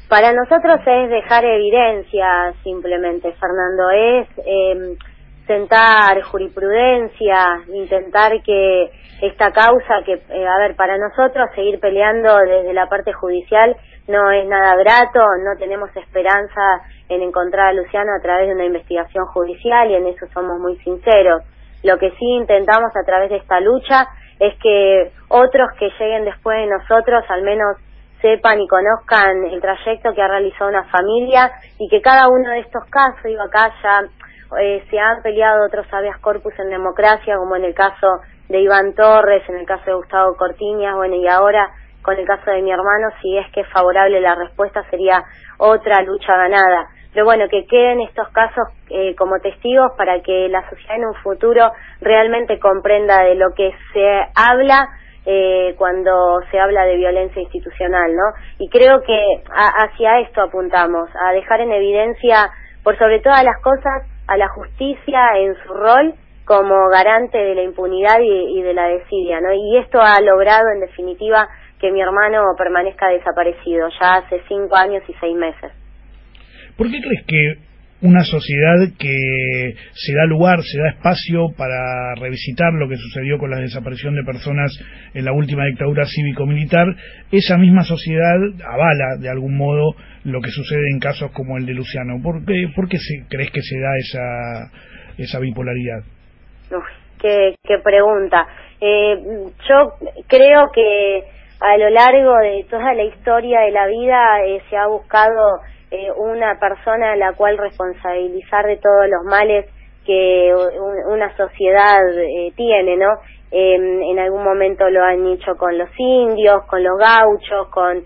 Para nosotros es dejar evidencia simplemente, Fernando, es sentar jurisprudencia, intentar que esta causa que, para nosotros seguir peleando desde la parte judicial no es nada grato, no tenemos esperanza en encontrar a Luciano a través de una investigación judicial y en eso somos muy sinceros. Lo que sí intentamos a través de esta lucha es que otros que lleguen después de nosotros al menos sepan y conozcan el trayecto que ha realizado una familia y que cada uno de estos casos, acá ya se han peleado otros habeas corpus en democracia, como en el caso de Iván Torres, en el caso de Gustavo Cortiñas, y ahora con el caso de mi hermano, si es que es favorable la respuesta sería otra lucha ganada. Pero bueno, que queden estos casos como testigos para que la sociedad en un futuro realmente comprenda de lo que se habla cuando se habla de violencia institucional, ¿no? Y creo que hacia esto apuntamos, a dejar en evidencia, por sobre todas las cosas, a la justicia en su rol como garante de la impunidad y de la desidia, ¿no? Y esto ha logrado, en definitiva, que mi hermano permanezca desaparecido, ya hace 5 años y 6 meses. ¿Por qué crees que una sociedad que se da lugar, se da espacio para revisitar lo que sucedió con la desaparición de personas en la última dictadura cívico-militar, esa misma sociedad avala de algún modo lo que sucede en casos como el de Luciano? ¿Por qué crees que se da esa bipolaridad? Uf, qué pregunta. Yo creo que a lo largo de toda la historia de la vida se ha buscado una persona a la cual responsabilizar de todos los males que una sociedad tiene, ¿no? En algún momento lo han hecho con los indios, con los gauchos, con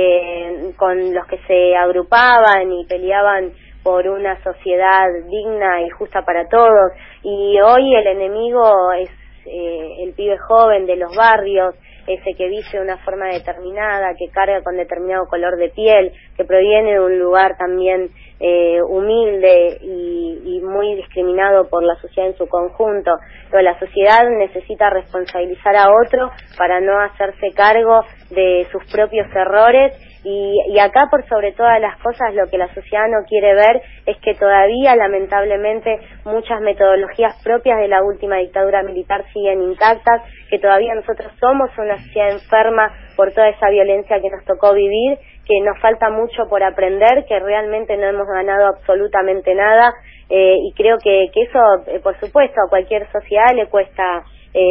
los que se agrupaban y peleaban por una sociedad digna y justa para todos, y hoy el enemigo es el pibe joven de los barrios, ese que vive de una forma determinada, que carga con determinado color de piel, que proviene de un lugar también humilde y muy discriminado por la sociedad en su conjunto. Pero la sociedad necesita responsabilizar a otro para no hacerse cargo de sus propios errores. Y acá, por sobre todas las cosas, lo que la sociedad no quiere ver es que todavía, lamentablemente, muchas metodologías propias de la última dictadura militar siguen intactas, que todavía nosotros somos una sociedad enferma por toda esa violencia que nos tocó vivir, que nos falta mucho por aprender, que realmente no hemos ganado absolutamente nada, y creo que eso, por supuesto, a cualquier sociedad le cuesta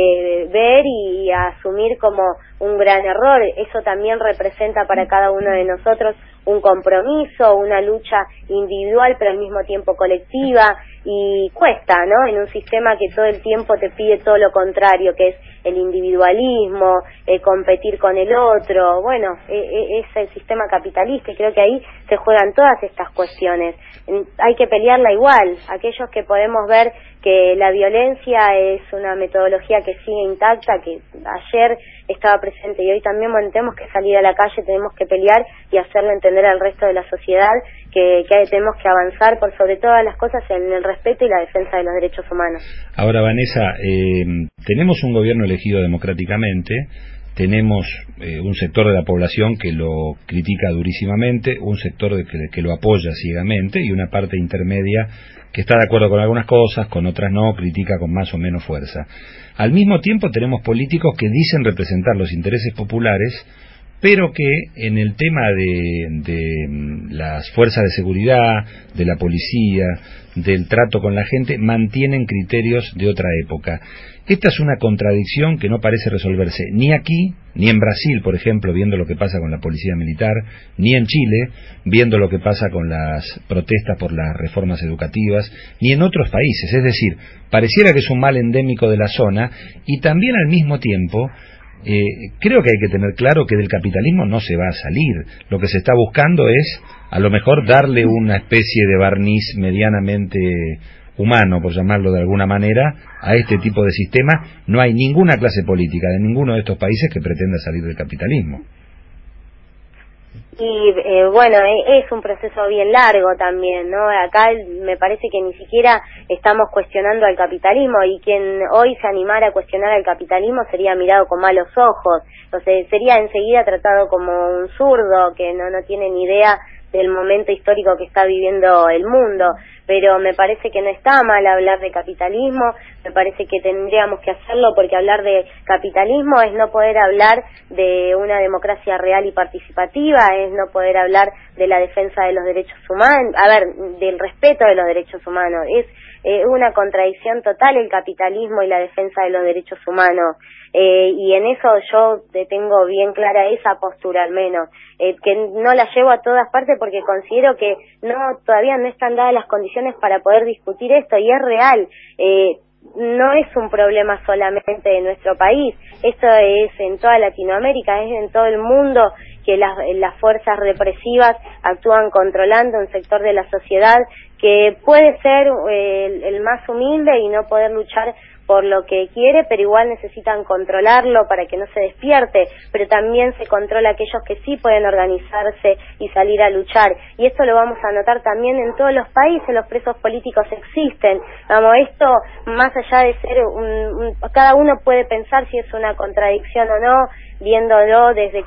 ver y asumir como un gran error. Eso también representa para cada uno de nosotros un compromiso, una lucha individual pero al mismo tiempo colectiva, y cuesta, ¿no? En un sistema que todo el tiempo te pide todo lo contrario, que es el individualismo, competir con el otro. Bueno, es el sistema capitalista, y creo que ahí se juegan todas estas cuestiones. Hay que pelearla igual. Aquellos que podemos ver que la violencia es una metodología que sigue intacta, que ayer estaba presente y hoy también, bueno, tenemos que salir a la calle, tenemos que pelear y hacerle entender al resto de la sociedad que tenemos que avanzar por sobre todas las cosas en el respeto y la defensa de los derechos humanos. Ahora, Vanessa, tenemos un gobierno elegido democráticamente, tenemos un sector de la población que lo critica durísimamente, un sector que lo apoya ciegamente y una parte intermedia que está de acuerdo con algunas cosas, con otras no, critica con más o menos fuerza. Al mismo tiempo tenemos políticos que dicen representar los intereses populares, pero que en el tema de las fuerzas de seguridad, de la policía, del trato con la gente, mantienen criterios de otra época. Esta es una contradicción que no parece resolverse ni aquí, ni en Brasil, por ejemplo, viendo lo que pasa con la policía militar, ni en Chile, viendo lo que pasa con las protestas por las reformas educativas, ni en otros países. Es decir, pareciera que es un mal endémico de la zona, y también al mismo tiempo creo que hay que tener claro que del capitalismo no se va a salir. Lo que se está buscando es, a lo mejor, darle una especie de barniz medianamente humano, por llamarlo de alguna manera, a este tipo de sistema. No hay ninguna clase política de ninguno de estos países que pretenda salir del capitalismo. Y bueno, es un proceso bien largo también, ¿no? Acá me parece que ni siquiera estamos cuestionando al capitalismo, y quien hoy se animara a cuestionar al capitalismo sería mirado con malos ojos. Entonces sería enseguida tratado como un zurdo que no tiene ni idea del momento histórico que está viviendo el mundo, pero me parece que no está mal hablar de capitalismo, me parece que tendríamos que hacerlo porque hablar de capitalismo es no poder hablar de una democracia real y participativa, es no poder hablar de la defensa de los derechos humanos, del respeto de los derechos humanos, es una contradicción total el capitalismo y la defensa de los derechos humanos. Y en eso yo tengo bien clara esa postura al menos, que no la llevo a todas partes porque considero que todavía no están dadas las condiciones para poder discutir esto, y es real, no es un problema solamente de nuestro país, esto es en toda Latinoamérica, es en todo el mundo que las fuerzas represivas actúan controlando un sector de la sociedad que puede ser el más humilde y no poder luchar por lo que quiere, pero igual necesitan controlarlo para que no se despierte, pero también se controla a aquellos que sí pueden organizarse y salir a luchar, y esto lo vamos a notar también en todos los países, los presos políticos existen, esto más allá de ser cada uno puede pensar si es una contradicción o no, viéndolo desde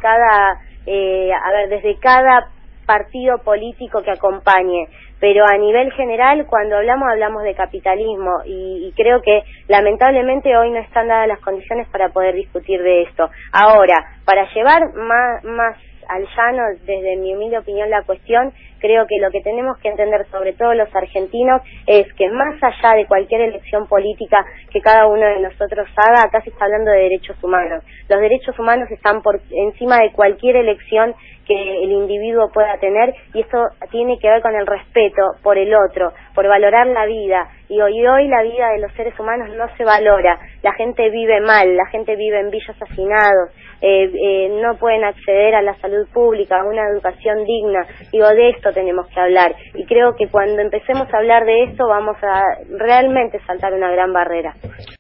cada partido político que acompañe, pero a nivel general cuando hablamos de capitalismo y creo que lamentablemente hoy no están dadas las condiciones para poder discutir de esto. Ahora, para llevar más al llano, desde mi humilde opinión, la cuestión, creo que lo que tenemos que entender, sobre todo los argentinos, es que más allá de cualquier elección política que cada uno de nosotros haga, acá se está hablando de derechos humanos. Los derechos humanos están por encima de cualquier elección que el individuo pueda tener, y eso tiene que ver con el respeto por el otro, por valorar la vida, y hoy la vida de los seres humanos no se valora, la gente vive mal, la gente vive en villas hacinados, no pueden acceder a la salud pública, a una educación digna, de esto tenemos que hablar, y creo que cuando empecemos a hablar de esto vamos a realmente saltar una gran barrera.